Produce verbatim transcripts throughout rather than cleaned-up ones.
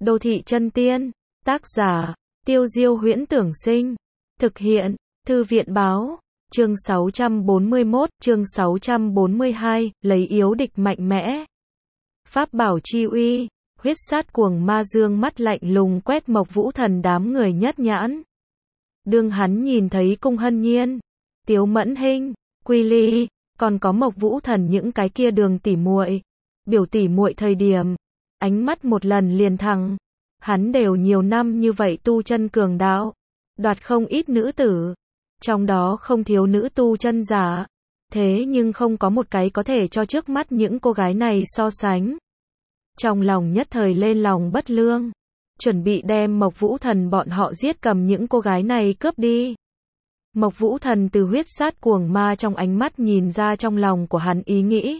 Đô thị chân tiên, tác giả, Tiêu Diêu Huyễn Tưởng Sinh, thực hiện, Thư viện Báo, chương sáu trăm bốn mươi mốt, chương sáu trăm bốn mươi hai, lấy yếu địch mạnh mẽ. Pháp bảo chi uy, huyết sát cuồng ma dương mắt lạnh lùng quét Mộc Vũ Thần đám người nhất nhãn. Đương hắn nhìn thấy Cung Hân Nhiên, Tiếu Mẫn Hinh, Quy Ly, còn có Mộc Vũ Thần những cái kia đường tỉ muội, biểu tỉ muội thời điểm, ánh mắt một lần liền thẳng. Hắn đều nhiều năm như vậy tu chân cường đạo, đoạt không ít nữ tử, trong đó không thiếu nữ tu chân giả, thế nhưng không có một cái có thể cho trước mắt những cô gái này so sánh. Trong lòng nhất thời lên lòng bất lương, chuẩn bị đem Mộc Vũ Thần bọn họ giết cầm những cô gái này cướp đi. Mộc Vũ Thần từ huyết sát cuồng ma trong ánh mắt nhìn ra trong lòng của hắn ý nghĩ.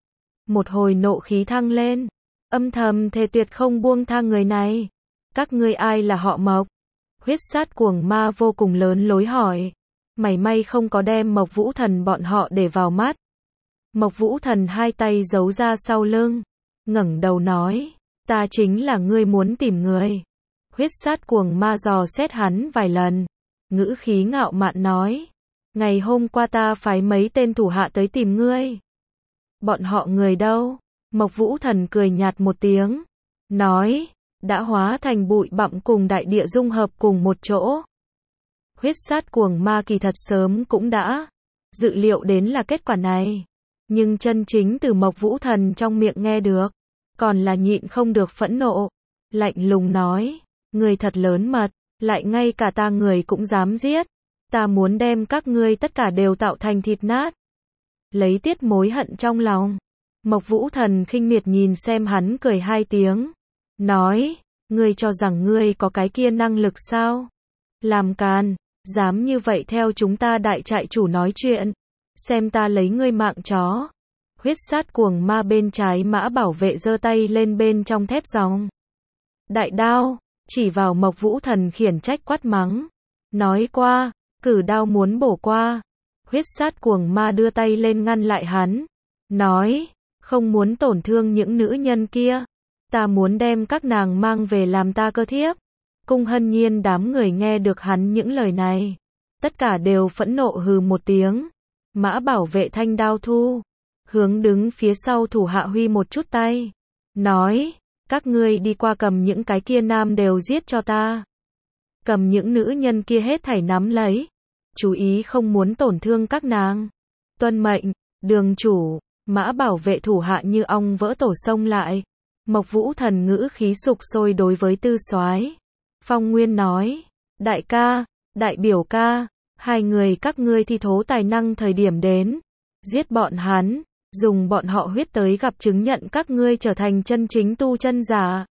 Một hồi nộ khí thăng lên, âm thầm thề tuyệt không buông tha người này. Các ngươi ai là họ Mộc? Huyết sát cuồng ma vô cùng lớn lối hỏi, mảy may không có đem Mộc Vũ Thần bọn họ để vào mắt. Mộc Vũ Thần hai tay giấu ra sau lưng, ngẩng đầu nói, ta chính là ngươi muốn tìm người. Huyết sát cuồng ma dò xét hắn vài lần, ngữ khí ngạo mạn nói, ngày hôm qua ta phái mấy tên thủ hạ tới tìm ngươi. Bọn họ người đâu? Mộc Vũ Thần cười nhạt một tiếng, nói, đã hóa thành bụi bặm cùng đại địa dung hợp cùng một chỗ. Huyết sát cuồng ma kỳ thật sớm cũng đã dự liệu đến là kết quả này, nhưng chân chính từ Mộc Vũ Thần trong miệng nghe được, còn là nhịn không được phẫn nộ, lạnh lùng nói, người thật lớn mật, lại ngay cả ta người cũng dám giết, ta muốn đem các ngươi tất cả đều tạo thành thịt nát. Lấy tiết mối hận trong lòng, Mộc Vũ Thần khinh miệt nhìn xem hắn cười hai tiếng, nói, ngươi cho rằng ngươi có cái kia năng lực sao? Làm càn, dám như vậy theo chúng ta đại trại chủ nói chuyện, xem ta lấy ngươi mạng chó. Huyết sát cuồng ma bên trái mã bảo vệ giơ tay lên bên trong thép gióng đại đao, chỉ vào Mộc Vũ Thần khiển trách quát mắng, nói qua, cử đao muốn bổ qua. Huyết sát cuồng ma đưa tay lên ngăn lại hắn, nói, không muốn tổn thương những nữ nhân kia, ta muốn đem các nàng mang về làm ta cơ thiếp. Cung Hân Nhiên đám người nghe được hắn những lời này, tất cả đều phẫn nộ hừ một tiếng. Mã bảo vệ thanh đao thu, hướng đứng phía sau thủ hạ huy một chút tay, nói, các ngươi đi qua cầm những cái kia nam đều giết cho ta. Cầm những nữ nhân kia hết thảy nắm lấy, chú ý không muốn tổn thương các nàng. Tuân mệnh, đường chủ. Mã bảo vệ thủ hạ như ong vỡ tổ xông lại. Mộc Vũ Thần ngữ khí sục sôi đối với Tư Soái Phong Nguyên nói, đại ca, đại biểu ca, hai người các ngươi thi thố tài năng thời điểm đến, giết bọn hắn, dùng bọn họ huyết tới gặp chứng nhận các ngươi trở thành chân chính tu chân giả.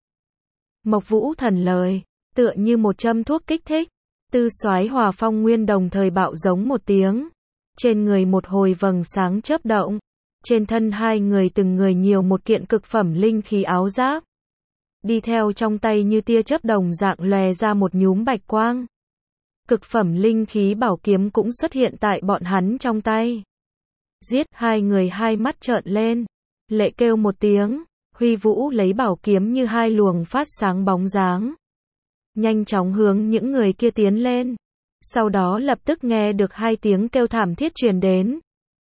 Mộc Vũ Thần lời, tựa như một châm thuốc kích thích. Tư Soái Hòa Phong Nguyên đồng thời bạo giống một tiếng, trên người một hồi vầng sáng chớp động. Trên thân hai người từng người nhiều một kiện cực phẩm linh khí áo giáp. Đi theo trong tay như tia chớp đồng dạng lòe ra một nhúm bạch quang. Cực phẩm linh khí bảo kiếm cũng xuất hiện tại bọn hắn trong tay. Giết, hai người hai mắt trợn lên, lệ kêu một tiếng, huy vũ lấy bảo kiếm như hai luồng phát sáng bóng dáng. Nhanh chóng hướng những người kia tiến lên. Sau đó lập tức nghe được hai tiếng kêu thảm thiết truyền đến.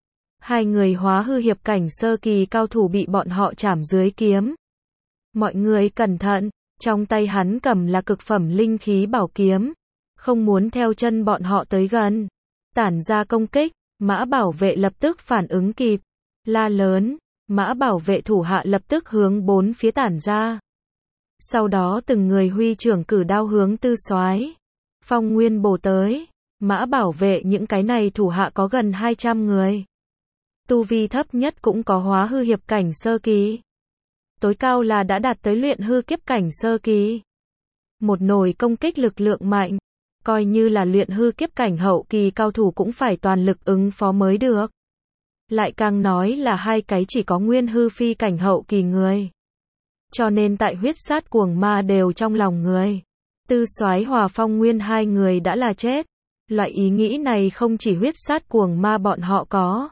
Hai người hóa hư hiệp cảnh sơ kỳ cao thủ bị bọn họ chảm dưới kiếm. Mọi người cẩn thận, trong tay hắn cầm là cực phẩm linh khí bảo kiếm, không muốn theo chân bọn họ tới gần. Tản ra công kích, mã bảo vệ lập tức phản ứng kịp, la lớn, mã bảo vệ thủ hạ lập tức hướng bốn phía tản ra. Sau đó từng người huy trưởng cử đao hướng Tư Soái Phong Nguyên bổ tới, mã bảo vệ những cái này thủ hạ có gần hai trăm người. Tu vi thấp nhất cũng có hóa hư hiệp cảnh sơ kỳ. Tối cao là đã đạt tới luyện hư kiếp cảnh sơ kỳ. Một nồi công kích lực lượng mạnh, coi như là luyện hư kiếp cảnh hậu kỳ cao thủ cũng phải toàn lực ứng phó mới được. Lại càng nói là hai cái chỉ có nguyên hư phi cảnh hậu kỳ người. Cho nên tại huyết sát cuồng ma đều trong lòng người. Tư Soái Hòa Phong Nguyên hai người đã là chết. Loại ý nghĩ này không chỉ huyết sát cuồng ma bọn họ có.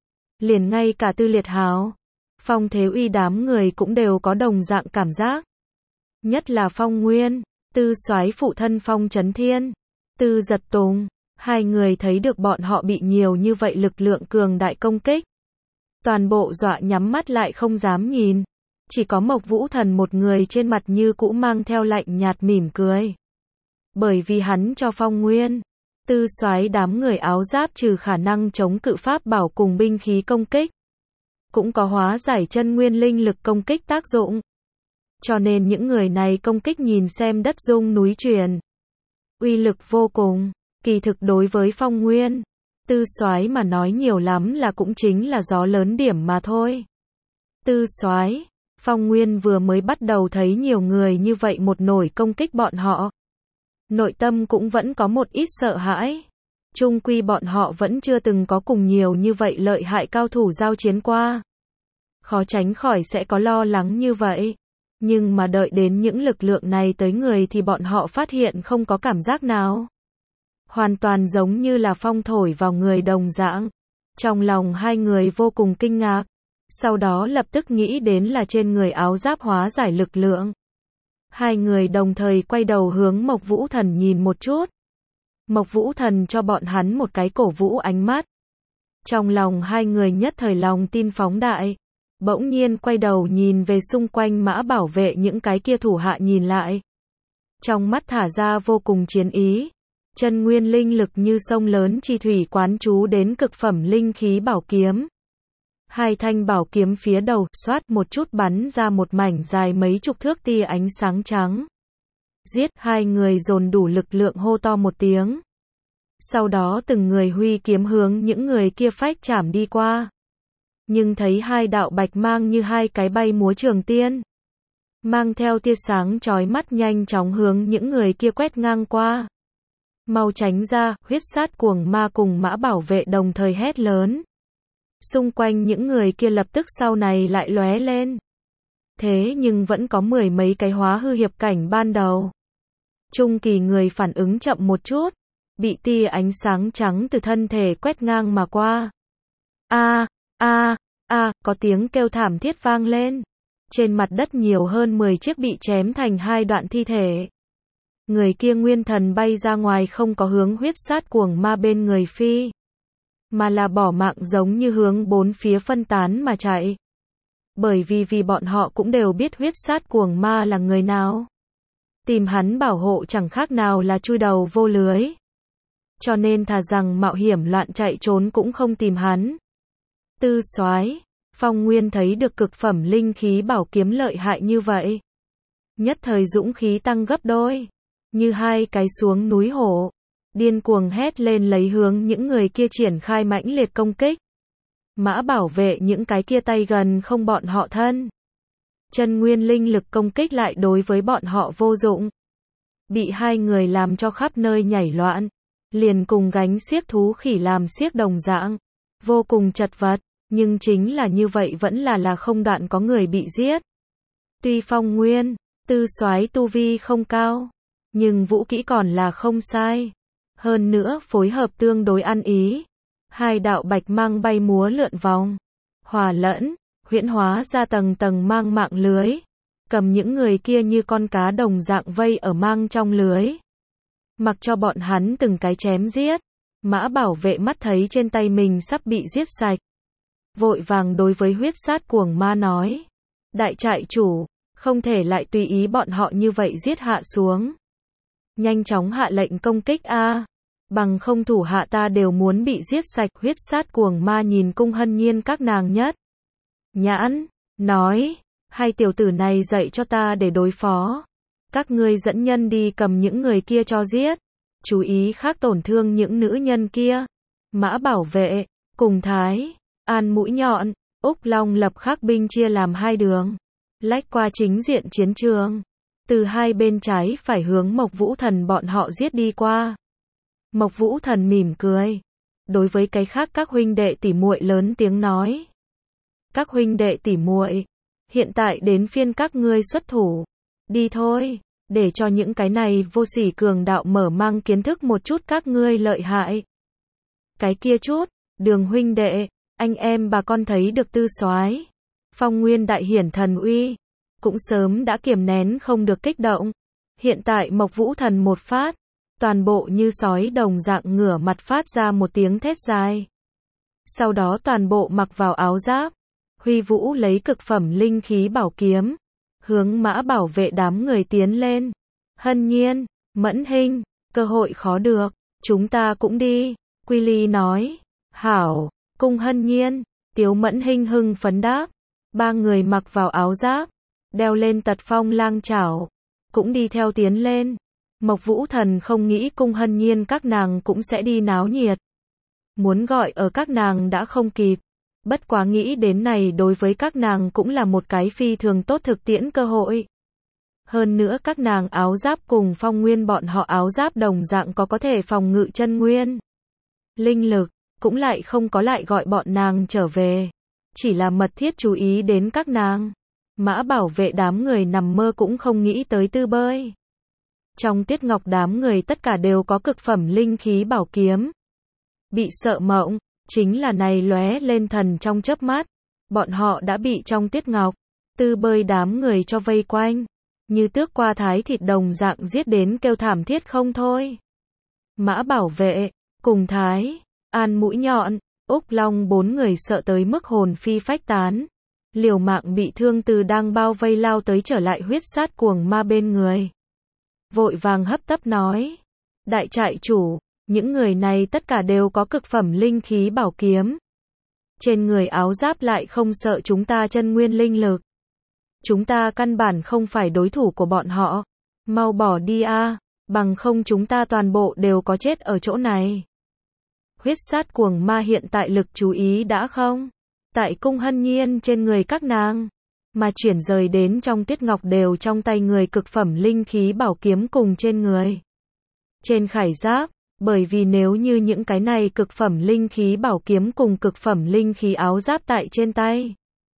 Liền ngay cả Tư Liệt Hào, Phong Thế Uy đám người cũng đều có đồng dạng cảm giác. Nhất là Phong Nguyên, Tư Soái phụ thân Phong Chấn Thiên, Tư Giật Tùng, hai người thấy được bọn họ bị nhiều như vậy lực lượng cường đại công kích. Toàn bộ dọa nhắm mắt lại không dám nhìn. Chỉ có Mộc Vũ Thần một người trên mặt như cũ mang theo lạnh nhạt mỉm cười. Bởi vì hắn cho Phong Nguyên, Tư Soái đám người áo giáp trừ khả năng chống cự pháp bảo cùng binh khí công kích, cũng có hóa giải chân nguyên linh lực công kích tác dụng. Cho nên những người này công kích nhìn xem đất rung núi chuyển. Uy lực vô cùng, kỳ thực đối với Phong Nguyên, Tư Soái mà nói nhiều lắm là cũng chính là gió lớn điểm mà thôi. Tư Soái, Phong Nguyên vừa mới bắt đầu thấy nhiều người như vậy một nổi công kích bọn họ. Nội tâm cũng vẫn có một ít sợ hãi. Chung quy bọn họ vẫn chưa từng có cùng nhiều như vậy lợi hại cao thủ giao chiến qua. Khó tránh khỏi sẽ có lo lắng như vậy. Nhưng mà đợi đến những lực lượng này tới người thì bọn họ phát hiện không có cảm giác nào. Hoàn toàn giống như là phong thổi vào người đồng dạng. Trong lòng hai người vô cùng kinh ngạc. Sau đó lập tức nghĩ đến là trên người áo giáp hóa giải lực lượng. Hai người đồng thời quay đầu hướng Mộc Vũ Thần nhìn một chút. Mộc Vũ Thần cho bọn hắn một cái cổ vũ ánh mắt. Trong lòng hai người nhất thời lòng tin phóng đại. Bỗng nhiên quay đầu nhìn về xung quanh Mã Bảo Vệ những cái kia thủ hạ nhìn lại. Trong mắt thả ra vô cùng chiến ý. Chân nguyên linh lực như sông lớn chi thủy quán chú đến cực phẩm linh khí bảo kiếm. Hai thanh bảo kiếm phía đầu, xoát một chút bắn ra một mảnh dài mấy chục thước tia ánh sáng trắng. Giết, hai người dồn đủ lực lượng hô to một tiếng. Sau đó từng người huy kiếm hướng những người kia phách chảm đi qua. Nhưng thấy hai đạo bạch mang như hai cái bay múa trường tiên. Mang theo tia sáng chói mắt nhanh chóng hướng những người kia quét ngang qua. Mau tránh ra, huyết sát cuồng ma cùng Mã Bảo Vệ đồng thời hét lớn. Xung quanh những người kia lập tức sau này lại lóe lên. Thế nhưng vẫn có mười mấy cái hóa hư hiệp cảnh ban đầu. Trung kỳ người phản ứng chậm một chút. Bị tia ánh sáng trắng từ thân thể quét ngang mà qua. A, a, a, có tiếng kêu thảm thiết vang lên. Trên mặt đất nhiều hơn mười chiếc bị chém thành hai đoạn thi thể. Người kia nguyên thần bay ra ngoài không có hướng huyết sát cuồng ma bên người phi. Mà là bỏ mạng giống như hướng bốn phía phân tán mà chạy. Bởi vì vì bọn họ cũng đều biết huyết sát cuồng ma là người nào. Tìm hắn bảo hộ chẳng khác nào là chui đầu vô lưới. Cho nên thà rằng mạo hiểm loạn chạy trốn cũng không tìm hắn. Tư Soái, Phong Nguyên thấy được cực phẩm linh khí bảo kiếm lợi hại như vậy. Nhất thời dũng khí tăng gấp đôi. Như hai cái xuống núi hổ. Điên cuồng hét lên lấy hướng những người kia triển khai mãnh liệt công kích. Mã Bảo Vệ những cái kia tay gần không bọn họ thân. Chân nguyên linh lực công kích lại đối với bọn họ vô dụng. Bị hai người làm cho khắp nơi nhảy loạn. Liền cùng gánh xiếc thú khỉ làm xiếc đồng dạng. Vô cùng chật vật. Nhưng chính là như vậy vẫn là là không đoạn có người bị giết. Tuy Phong Nguyên, Tư Soái tu vi không cao. Nhưng vũ kỹ còn là không sai. Hơn nữa phối hợp tương đối ăn ý. Hai đạo bạch mang bay múa lượn vòng. Hòa lẫn, huyễn hóa ra tầng tầng mang mạng lưới. Cầm những người kia như con cá đồng dạng vây ở mang trong lưới. Mặc cho bọn hắn từng cái chém giết. Mã Bảo Vệ mắt thấy trên tay mình sắp bị giết sạch. Vội vàng đối với huyết sát cuồng ma nói. Đại trại chủ, không thể lại tùy ý bọn họ như vậy giết hạ xuống. Nhanh chóng hạ lệnh công kích a, bằng không thủ hạ ta đều muốn bị giết sạch. Huyết sát cuồng ma nhìn Cung Hân Nhiên các nàng nhất nhãn, nói, hai tiểu tử này dạy cho ta để đối phó. Các ngươi dẫn nhân đi cầm những người kia cho giết. Chú ý khác tổn thương những nữ nhân kia. Mã Bảo Vệ, cùng Thái An mũi nhọn, Úc Long lập khắc binh chia làm hai đường. Lách qua chính diện chiến trường. Từ hai bên trái phải hướng Mộc Vũ Thần bọn họ giết đi qua. Mộc Vũ Thần mỉm cười. Đối với cái khác các huynh đệ tỉ muội lớn tiếng nói. Các huynh đệ tỉ muội, hiện tại đến phiên các ngươi xuất thủ. Đi thôi, để cho những cái này vô sỉ cường đạo mở mang kiến thức một chút các ngươi lợi hại. Cái kia chút, Đường huynh đệ, anh em bà con thấy được Tư Soái, Phong Nguyên đại hiển thần uy. cũng sớm đã kiềm nén không được kích động. Hiện tại Mộc Vũ Thần một phát, toàn bộ như sói đồng dạng ngửa mặt phát ra một tiếng thét dài. Sau đó toàn bộ mặc vào áo giáp, huy vũ lấy cực phẩm linh khí bảo kiếm, hướng Mã Bảo Vệ đám người tiến lên. Hân Nhiên, Mẫn Hinh, cơ hội khó được, chúng ta cũng đi, Quy Ly nói. Hảo, Cung Hân Nhiên, Tiếu Mẫn Hinh hưng phấn đáp. Ba người mặc vào áo giáp, đeo lên tật phong lang chảo, cũng đi theo tiến lên. Mộc Vũ Thần không nghĩ Cung Hân Nhiên các nàng cũng sẽ đi náo nhiệt. Muốn gọi ở các nàng đã không kịp. Bất quá nghĩ đến này đối với các nàng cũng là một cái phi thường tốt thực tiễn cơ hội. Hơn nữa các nàng áo giáp cùng Phong Nguyên bọn họ áo giáp đồng dạng có có thể phòng ngự chân nguyên. Linh lực, cũng lại không có lại gọi bọn nàng trở về. Chỉ là mật thiết chú ý đến các nàng. Mã Bảo Vệ đám người nằm mơ cũng không nghĩ tới Tư Bơi. Trong Tiết Ngọc đám người tất cả đều có cực phẩm linh khí bảo kiếm. Bị sợ mộng, chính là này lóe lên thần trong chớp mắt. Bọn họ đã bị trong Tiết Ngọc, Tư Bơi đám người cho vây quanh. Như tước qua thái thịt đồng dạng giết đến kêu thảm thiết không thôi. Mã Bảo Vệ, cùng Thái, An Mũi Nhọn, Úc Long bốn người sợ tới mức hồn phi phách tán. Liều mạng bị thương từ đang bao vây lao tới trở lại huyết sát cuồng ma bên người. Vội vàng hấp tấp nói. Đại trại chủ, những người này tất cả đều có cực phẩm linh khí bảo kiếm. Trên người áo giáp lại không sợ chúng ta chân nguyên linh lực. Chúng ta căn bản không phải đối thủ của bọn họ. Mau bỏ đi a, bằng không chúng ta toàn bộ đều có chết ở chỗ này. Huyết sát cuồng ma hiện tại lực chú ý đã không? Tại Cung Hân Nhiên trên người các nàng, mà chuyển rời đến trong Tiết Ngọc đều trong tay người cực phẩm linh khí bảo kiếm cùng trên người. Trên khải giáp, bởi vì nếu như những cái này cực phẩm linh khí bảo kiếm cùng cực phẩm linh khí áo giáp tại trên tay.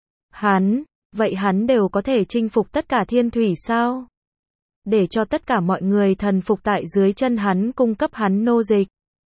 Hắn, vậy hắn đều có thể chinh phục tất cả thiên thủy sao? Để cho tất cả mọi người thần phục tại dưới chân hắn cung cấp hắn nô dịch.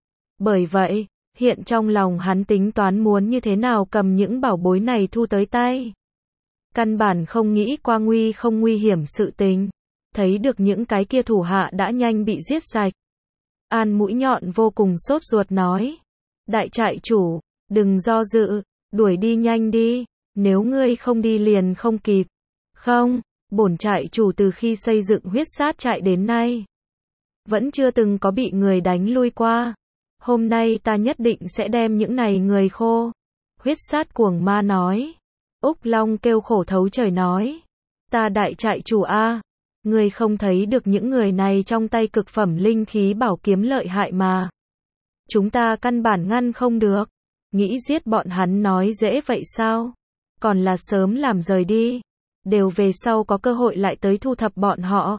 Bởi vậy, hiện trong lòng hắn tính toán muốn như thế nào cầm những bảo bối này thu tới tay. Căn bản không nghĩ qua nguy không nguy hiểm sự tình. Thấy được những cái kia thủ hạ đã nhanh bị giết sạch. An Mũi Nhọn vô cùng sốt ruột nói. Đại trại chủ, đừng do dự, đuổi đi nhanh đi, nếu ngươi không đi liền không kịp. Không, bổn trại chủ từ khi xây dựng huyết sát trại đến nay, vẫn chưa từng có bị người đánh lui qua. Hôm nay ta nhất định sẽ đem những này người khô. Huyết sát cuồng ma nói. Úc Long kêu khổ thấu trời nói. Ta đại trại chủ a, ngươi không thấy được những người này trong tay cực phẩm linh khí bảo kiếm lợi hại mà. Chúng ta căn bản ngăn không được. Nghĩ giết bọn hắn nói dễ vậy sao? Còn là sớm làm rời đi. Đều về sau có cơ hội lại tới thu thập bọn họ.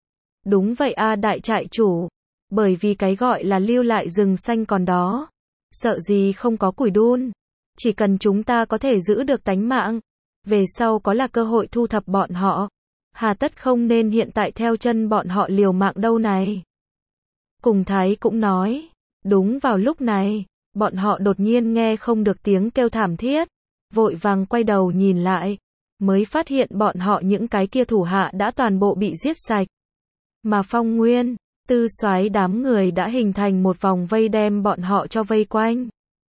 Đúng vậy a đại trại chủ. Bởi vì cái gọi là lưu lại rừng xanh còn đó. Sợ gì không có củi đun. Chỉ cần chúng ta có thể giữ được tánh mạng. Về sau có là cơ hội thu thập bọn họ. Hà tất không nên hiện tại theo chân bọn họ liều mạng đâu này. Cùng Thái cũng nói. Đúng vào lúc này, bọn họ đột nhiên nghe không được tiếng kêu thảm thiết. Vội vàng quay đầu nhìn lại. Mới phát hiện bọn họ những cái kia thủ hạ đã toàn bộ bị giết sạch. Mà Phong Nguyên, Tư Soái đám người đã hình thành một vòng vây đem bọn họ cho vây quanh.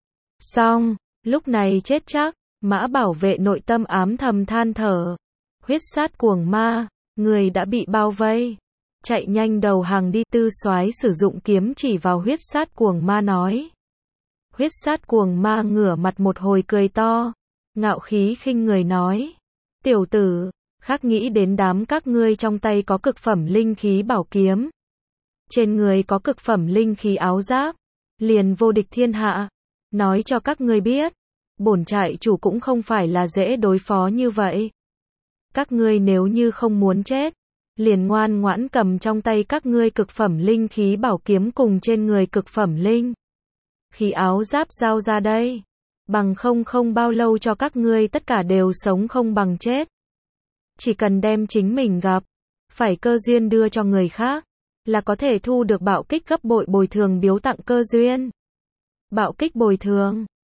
Xong, lúc này chết chắc, Mã Bảo Vệ nội tâm ám thầm than thở. Huyết sát cuồng ma, người đã bị bao vây. Chạy nhanh đầu hàng đi. Tư Soái sử dụng kiếm chỉ vào huyết sát cuồng ma nói. Huyết sát cuồng ma ngửa mặt một hồi cười to. Ngạo khí khinh người nói. Tiểu tử, khác nghĩ đến đám các ngươi trong tay có cực phẩm linh khí bảo kiếm. Trên người có cực phẩm linh khí áo giáp. Liền vô địch thiên hạ. Nói cho các ngươi biết. Bổn trại chủ cũng không phải là dễ đối phó như vậy. Các ngươi nếu như không muốn chết. Liền ngoan ngoãn cầm trong tay các ngươi cực phẩm linh khí bảo kiếm cùng trên người cực phẩm linh khí áo giáp giao ra đây. Bằng không không bao lâu cho các ngươi tất cả đều sống không bằng chết. Chỉ cần đem chính mình gặp. Phải cơ duyên đưa cho người khác. Là có thể thu được bạo kích gấp bội bồi thường biếu tặng cơ duyên. Bạo kích bồi thường.